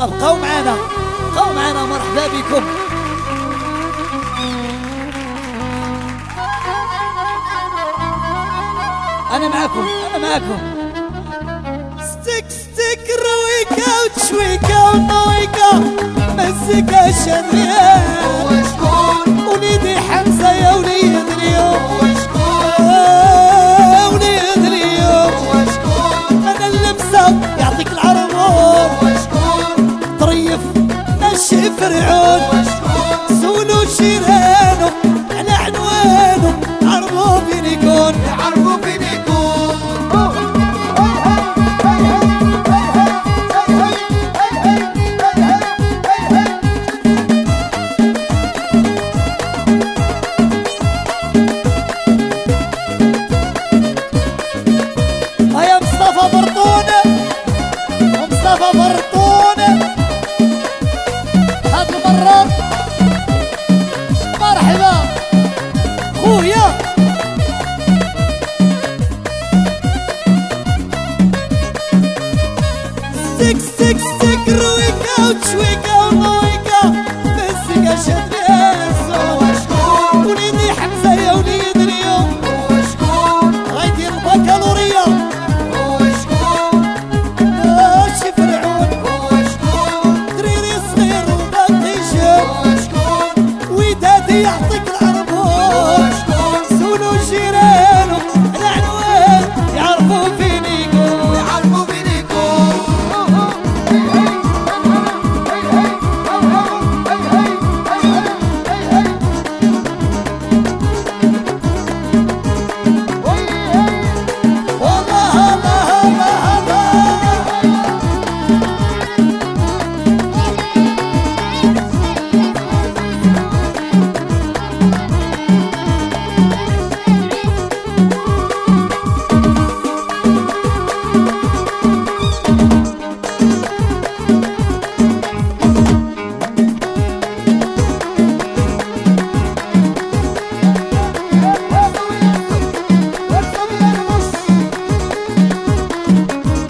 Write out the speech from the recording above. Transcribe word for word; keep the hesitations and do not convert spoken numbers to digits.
ابقوا معنا ابقوا معنا، مرحبا بكم. انا معكم انا معكم. ستيك ستيك رويكا وتشويكا ونويكا مزيكا شادريا. هو شكون؟ وليدي حمزة يا وليد اليوم. هو شكون؟ آه وليد اليوم. هو شكون؟ انا اللمسة يعطيك العربون. هو شكون؟ طريف ماشي فرعون. هو شكون؟ سولو شيرانو على عنوانه، عربو فين يكون يعرفوا فين يكون. هيا مصطفى برطونة ومصطفى برطونة هاد المرة. مرحبا خويا. ستيك ستيك ستيك رويكا وتشويكا ونويكا مزيكا شد